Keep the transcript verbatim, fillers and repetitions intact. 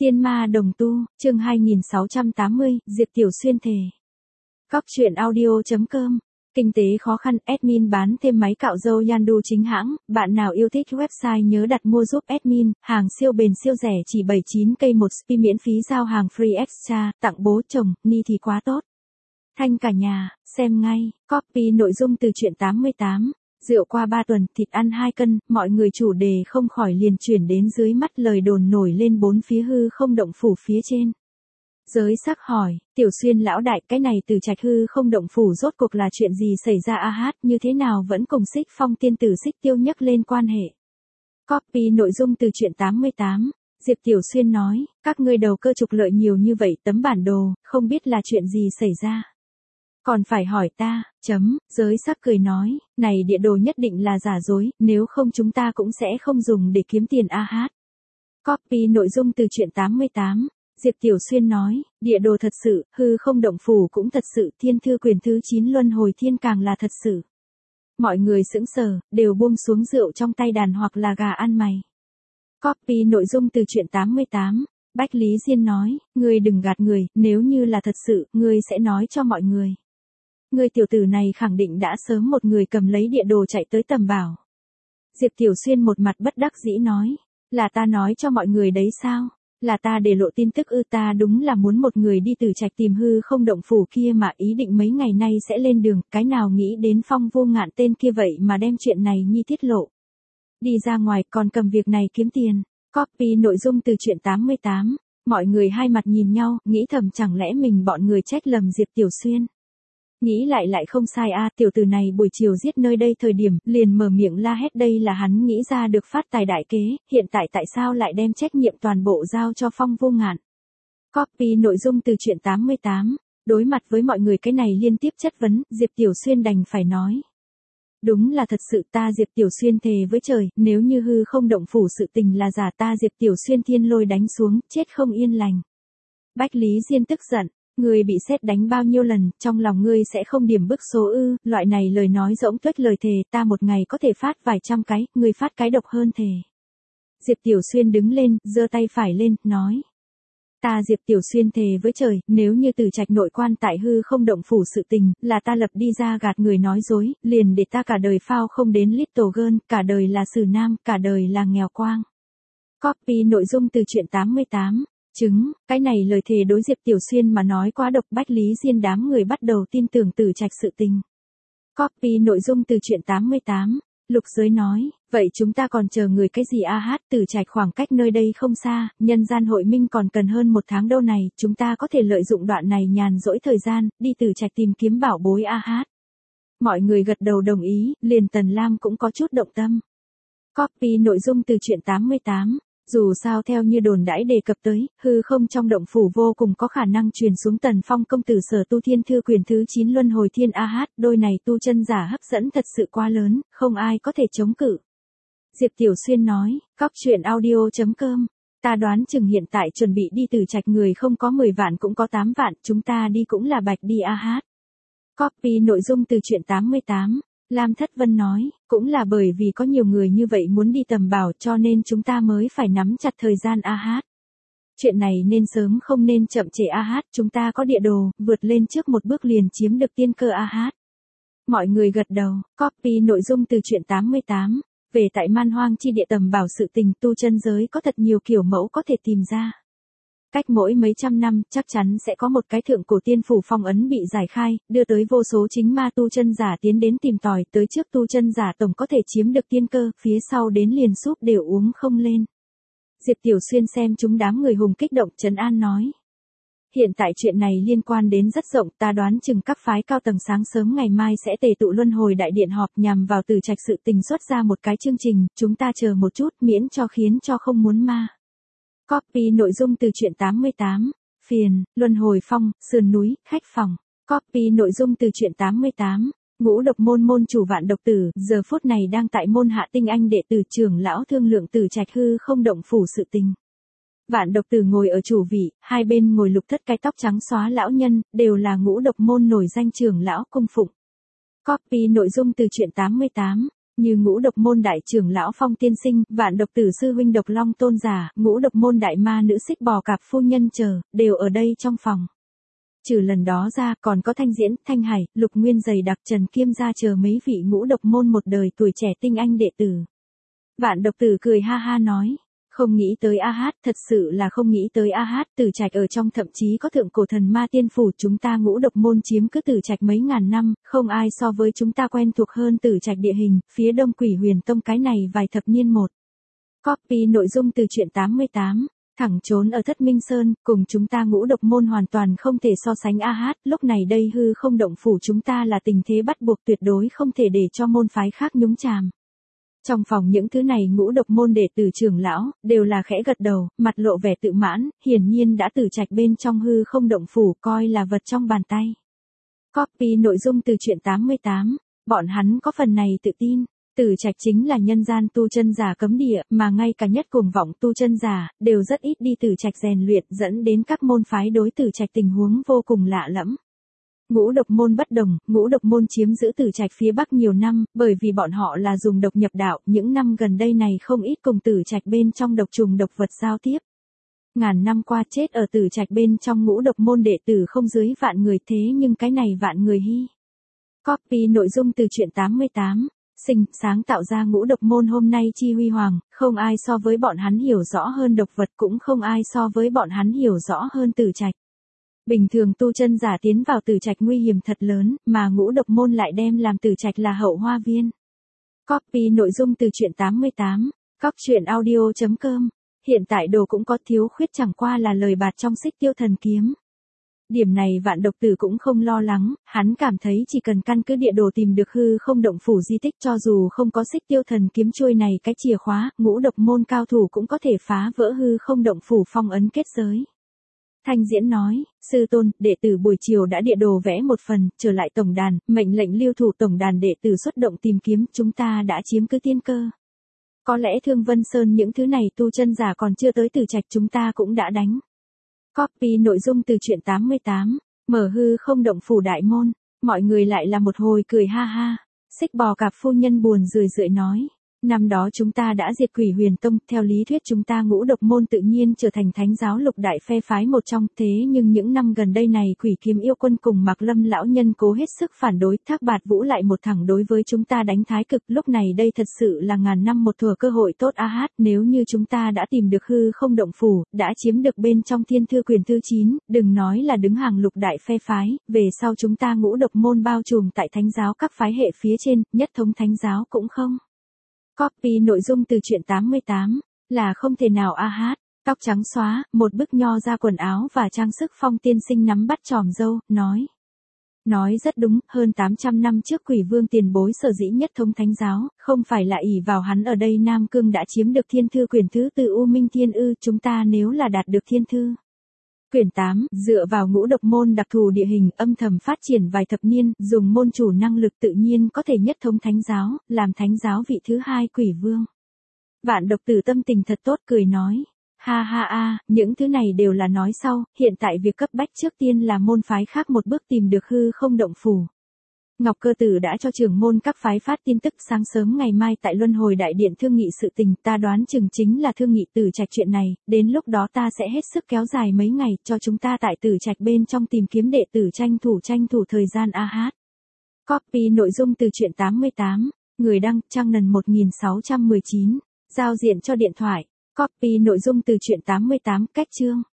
Tiên ma đồng tu, chương hai nghìn sáu trăm tám mươi, Diệp Tiểu Xuyên thề. Cóc truyện audio chấm com. Kinh tế khó khăn, admin bán thêm máy cạo râu Yandu chính hãng, bạn nào yêu thích website nhớ đặt mua giúp admin, hàng siêu bền siêu rẻ chỉ bảy mươi chín k một spi miễn phí giao hàng free extra, tặng bố chồng, ni thì quá tốt. Thanh cả nhà, xem ngay, copy nội dung từ truyện tám mươi tám. Rượu qua ba tuần, thịt ăn hai cân, mọi người chủ đề không khỏi liền chuyển đến dưới mắt lời đồn nổi lên bốn phía hư không động phủ phía trên. Giới sắc hỏi, Tiểu Xuyên lão đại, cái này từ trạch hư không động phủ rốt cuộc là chuyện gì xảy ra a hát, như thế nào vẫn cùng Xích Phong tiên tử Xích Tiêu nhắc lên quan hệ. Copy nội dung từ truyện tám mươi tám. Diệp Tiểu Xuyên nói, các ngươi đầu cơ trục lợi nhiều như vậy tấm bản đồ, không biết là chuyện gì xảy ra. Còn phải hỏi ta, chấm, giới sắc cười nói, này địa đồ nhất định là giả dối, nếu không chúng ta cũng sẽ không dùng để kiếm tiền a hát. Copy nội dung từ truyện tám mươi tám. Diệp Tiểu Xuyên nói, địa đồ thật sự, hư không động phủ cũng thật sự, thiên thư quyền thứ chín luân hồi thiên càng là thật sự. Mọi người sững sờ, đều buông xuống rượu trong tay đàn hoặc là gà ăn mày. Copy nội dung từ truyện tám mươi tám. Bách Lý Diên nói, ngươi đừng gạt người, nếu như là thật sự, ngươi sẽ nói cho mọi người. Ngươi tiểu tử này khẳng định đã sớm một người cầm lấy địa đồ chạy tới tầm bảo. Diệp Tiểu Xuyên một mặt bất đắc dĩ nói, là ta nói cho mọi người đấy sao? Là ta để lộ tin tức ư? Ta đúng là muốn một người đi từ trạch tìm hư không động phủ kia mà ý định mấy ngày nay sẽ lên đường, cái nào nghĩ đến Phong Vô Ngạn tên kia vậy mà đem chuyện này nhi tiết lộ. Đi ra ngoài còn cầm việc này kiếm tiền. Copy nội dung từ truyện tám mươi tám. Mọi người hai mặt nhìn nhau, nghĩ thầm chẳng lẽ mình bọn người trách lầm Diệp Tiểu Xuyên. Nghĩ lại lại không sai a, tiểu tử này buổi chiều giết nơi đây thời điểm, liền mở miệng la hét đây là hắn nghĩ ra được phát tài đại kế, hiện tại tại sao lại đem trách nhiệm toàn bộ giao cho Phong Vô Ngạn. Copy nội dung từ truyện tám mươi tám. Đối mặt với mọi người cái này liên tiếp chất vấn, Diệp Tiểu Xuyên đành phải nói. Đúng là thật sự, ta Diệp Tiểu Xuyên thề với trời, nếu như hư không động phủ sự tình là giả, ta Diệp Tiểu Xuyên thiên lôi đánh xuống, chết không yên lành. Bách Lý Diên tức giận. Ngươi bị sét đánh bao nhiêu lần, trong lòng ngươi sẽ không điểm bức số ư, loại này lời nói rỗng tuếch lời thề, ta một ngày có thể phát vài trăm cái, ngươi phát cái độc hơn thề. Diệp Tiểu Xuyên đứng lên, giơ tay phải lên, nói. Ta Diệp Tiểu Xuyên thề với trời, nếu như từ trạch nội quan tại hư không động phủ sự tình, là ta lập đi ra gạt người nói dối, liền để ta cả đời phao không đến Little Girl, cả đời là xử nam, cả đời là nghèo quang. Copy nội dung từ truyện tám mươi tám. Chứng, cái này lời thề đối Diệp Tiểu Xuyên mà nói quá độc. Bách Lý Diên đám người bắt đầu tin tưởng từ trạch sự tình. Copy nội dung từ truyện tám mươi tám. Lục Giới nói, vậy chúng ta còn chờ người cái gì a hát, từ trạch khoảng cách nơi đây không xa, nhân gian hội minh còn cần hơn một tháng đâu này, chúng ta có thể lợi dụng đoạn này nhàn rỗi thời gian, đi từ trạch tìm kiếm bảo bối a hát. Mọi người gật đầu đồng ý, liền Tần Lam cũng có chút động tâm. Copy nội dung từ truyện tám mươi tám. Dù sao theo như đồn đãi đề cập tới, hư không trong động phủ vô cùng có khả năng truyền xuống Tần Phong công tử sở tu thiên thư quyền thứ chín luân hồi thiên a hát, đôi này tu chân giả hấp dẫn thật sự quá lớn, không ai có thể chống cự. Diệp Tiểu Xuyên nói, cóc truyện audio chấm com, ta đoán chừng hiện tại chuẩn bị đi từ trạch người không có mười vạn cũng có tám vạn, chúng ta đi cũng là bạch đi a hát. Copy nội dung từ truyện tám mươi tám. Lam Thất Vân nói, cũng là bởi vì có nhiều người như vậy muốn đi tầm bảo cho nên chúng ta mới phải nắm chặt thời gian a hát. Chuyện này nên sớm không nên chậm trễ a hát, chúng ta có địa đồ, vượt lên trước một bước liền chiếm được tiên cơ a hát. Mọi người gật đầu. Copy nội dung từ truyện tám mươi tám. Về tại man hoang chi địa tầm bảo sự tình, tu chân giới có thật nhiều kiểu mẫu có thể tìm ra. Cách mỗi mấy trăm năm, chắc chắn sẽ có một cái thượng cổ tiên phủ phong ấn bị giải khai, đưa tới vô số chính ma tu chân giả tiến đến tìm tòi, tới trước tu chân giả tổng có thể chiếm được tiên cơ, phía sau đến liền súp đều uống không lên. Diệp Tiểu Xuyên xem chúng đám người hùng kích động, trấn an nói. Hiện tại chuyện này liên quan đến rất rộng, ta đoán chừng các phái cao tầng sáng sớm ngày mai sẽ tề tụ luân hồi đại điện họp nhằm vào từ trạch sự tình xuất ra một cái chương trình, chúng ta chờ một chút miễn cho khiến cho không muốn ma. Copy nội dung từ truyện tám mươi tám. Phiền, luân hồi phong, sườn núi, khách phòng. Copy nội dung từ truyện tám mươi tám. Ngũ độc môn môn chủ Vạn Độc Tử, giờ phút này đang tại môn hạ tinh anh đệ tử trưởng lão thương lượng từ trạch hư không động phủ sự tình. Vạn Độc Tử ngồi ở chủ vị, hai bên ngồi lục thất cái tóc trắng xóa lão nhân, đều là ngũ độc môn nổi danh trưởng lão cung phụng. Copy nội dung từ truyện tám mươi tám. như ngũ độc môn đại trưởng lão Phong tiên sinh, vạn độc tử sư huynh Độc Long tôn giả, ngũ độc môn đại ma nữ Xích Bò Cạp phu nhân chờ, đều ở đây trong phòng. Trừ lần đó ra, còn có Thanh Diễn, Thanh Hải, Lục Nguyên dày đặc, Trần Kiêm gia chờ mấy vị ngũ độc môn một đời tuổi trẻ tinh anh đệ tử. Vạn độc tử cười ha ha nói, không nghĩ tới a hát, thật sự là không nghĩ tới a hát, Tử Trạch ở trong thậm chí có thượng cổ thần ma tiên phủ, chúng ta ngũ độc môn chiếm cứ Tử Trạch mấy ngàn năm, không ai so với chúng ta quen thuộc hơn Tử Trạch địa hình, phía đông Quỷ Huyền Tông cái này vài thập niên một. Copy nội dung từ truyện tám mươi tám, thẳng trốn ở Thất Minh Sơn, cùng chúng ta ngũ độc môn hoàn toàn không thể so sánh a hát, lúc này đây hư không động phủ chúng ta là tình thế bắt buộc tuyệt đối không thể để cho môn phái khác nhúng chàm. Trong phòng những thứ này ngũ độc môn đệ tử trưởng lão, đều là khẽ gật đầu, mặt lộ vẻ tự mãn, hiển nhiên đã Tử Trạch bên trong hư không động phủ coi là vật trong bàn tay. Copy nội dung từ truyện tám mươi tám, bọn hắn có phần này tự tin. Tử Trạch chính là nhân gian tu chân giả cấm địa, mà ngay cả nhất cuồng vọng tu chân giả, đều rất ít đi Tử Trạch rèn luyện, dẫn đến các môn phái đối Tử Trạch tình huống vô cùng lạ lẫm. Ngũ độc môn bất đồng, ngũ độc môn chiếm giữ Tử Trạch phía Bắc nhiều năm, bởi vì bọn họ là dùng độc nhập đạo, những năm gần đây này không ít cùng Tử Trạch bên trong độc trùng độc vật giao tiếp. Ngàn năm qua chết ở Tử Trạch bên trong ngũ độc môn đệ tử không dưới vạn người, thế nhưng cái này vạn người hy. Copy nội dung từ truyện tám mươi tám, sinh, sáng tạo ra ngũ độc môn hôm nay chi huy hoàng, không ai so với bọn hắn hiểu rõ hơn độc vật, cũng không ai so với bọn hắn hiểu rõ hơn Tử Trạch. Bình thường tu chân giả tiến vào Tử Trạch nguy hiểm thật lớn, mà ngũ độc môn lại đem làm Tử Trạch là hậu hoa viên. Copy nội dung từ truyện tám mươi tám, cóc truyện audio chấm com. Hiện tại đồ cũng có thiếu khuyết, chẳng qua là lời bạt trong Xích Tiêu Thần Kiếm. Điểm này vạn độc tử cũng không lo lắng, hắn cảm thấy chỉ cần căn cứ địa đồ tìm được hư không động phủ di tích, cho dù không có Xích Tiêu Thần Kiếm chuôi này cái chìa khóa, ngũ độc môn cao thủ cũng có thể phá vỡ hư không động phủ phong ấn kết giới. Thanh Diễn nói, sư tôn, đệ tử buổi chiều đã địa đồ vẽ một phần, trở lại tổng đàn, mệnh lệnh lưu thủ tổng đàn đệ tử xuất động tìm kiếm, chúng ta đã chiếm cứ tiên cơ. Có lẽ Thương Vân Sơn những thứ này tu chân giả còn chưa tới Tử Trạch chúng ta cũng đã đánh. Copy nội dung từ truyện tám mươi tám, mở hư không động phủ đại môn, mọi người lại là một hồi cười ha ha. Xích Bò Cạp phu nhân buồn rười rượi nói, năm đó chúng ta đã diệt Quỷ Huyền Tông, theo lý thuyết chúng ta ngũ độc môn tự nhiên trở thành thánh giáo lục đại phe phái một trong, thế nhưng những năm gần đây này Quỷ Kiếm yêu quân cùng Mạc Lâm lão nhân cố hết sức phản đối, Thác Bạt Vũ lại một thẳng đối với chúng ta đánh thái cực, lúc này đây thật sự là ngàn năm một thuở cơ hội tốt a hát, nếu như chúng ta đã tìm được hư không động phủ, đã chiếm được bên trong Thiên Thư Quyền thứ chín, đừng nói là đứng hàng lục đại phe phái, về sau chúng ta ngũ độc môn bao trùm tại thánh giáo các phái hệ phía trên, nhất thống thánh giáo cũng không. Copy nội dung từ truyện tám mươi tám, là không thể nào a hát, tóc trắng xóa, một bức nho ra quần áo và trang sức Phong tiên sinh nắm bắt chòm râu, nói. Nói rất đúng, hơn tám trăm năm trước Quỷ Vương tiền bối sở dĩ nhất thống thánh giáo, không phải là ỷ vào hắn ở đây Nam Cương đã chiếm được Thiên Thư Quyền thứ từ U Minh Thiên ư, chúng ta nếu là đạt được Thiên Thư Quyền tám, dựa vào ngũ độc môn đặc thù địa hình âm thầm phát triển vài thập niên, dùng môn chủ năng lực tự nhiên có thể nhất thống thánh giáo, làm thánh giáo vị thứ hai Quỷ Vương. Vạn độc tử tâm tình thật tốt cười nói, ha ha a, những thứ này đều là nói sau, hiện tại việc cấp bách trước tiên là môn phái khác một bước tìm được hư không động phủ. Ngọc Cơ Tử đã cho trưởng môn các phái phát tin tức sáng sớm ngày mai tại Luân Hồi Đại Điện thương nghị sự tình, ta đoán chừng chính là thương nghị Tử Trạch chuyện này, đến lúc đó ta sẽ hết sức kéo dài mấy ngày, cho chúng ta tại Tử Trạch bên trong tìm kiếm đệ tử tranh thủ tranh thủ thời gian a hát. Copy nội dung từ truyện tám mươi tám, người đăng, Trang Nần một nghìn sáu trăm mười chín, giao diện cho điện thoại. Copy nội dung từ truyện tám mươi tám, cách chương.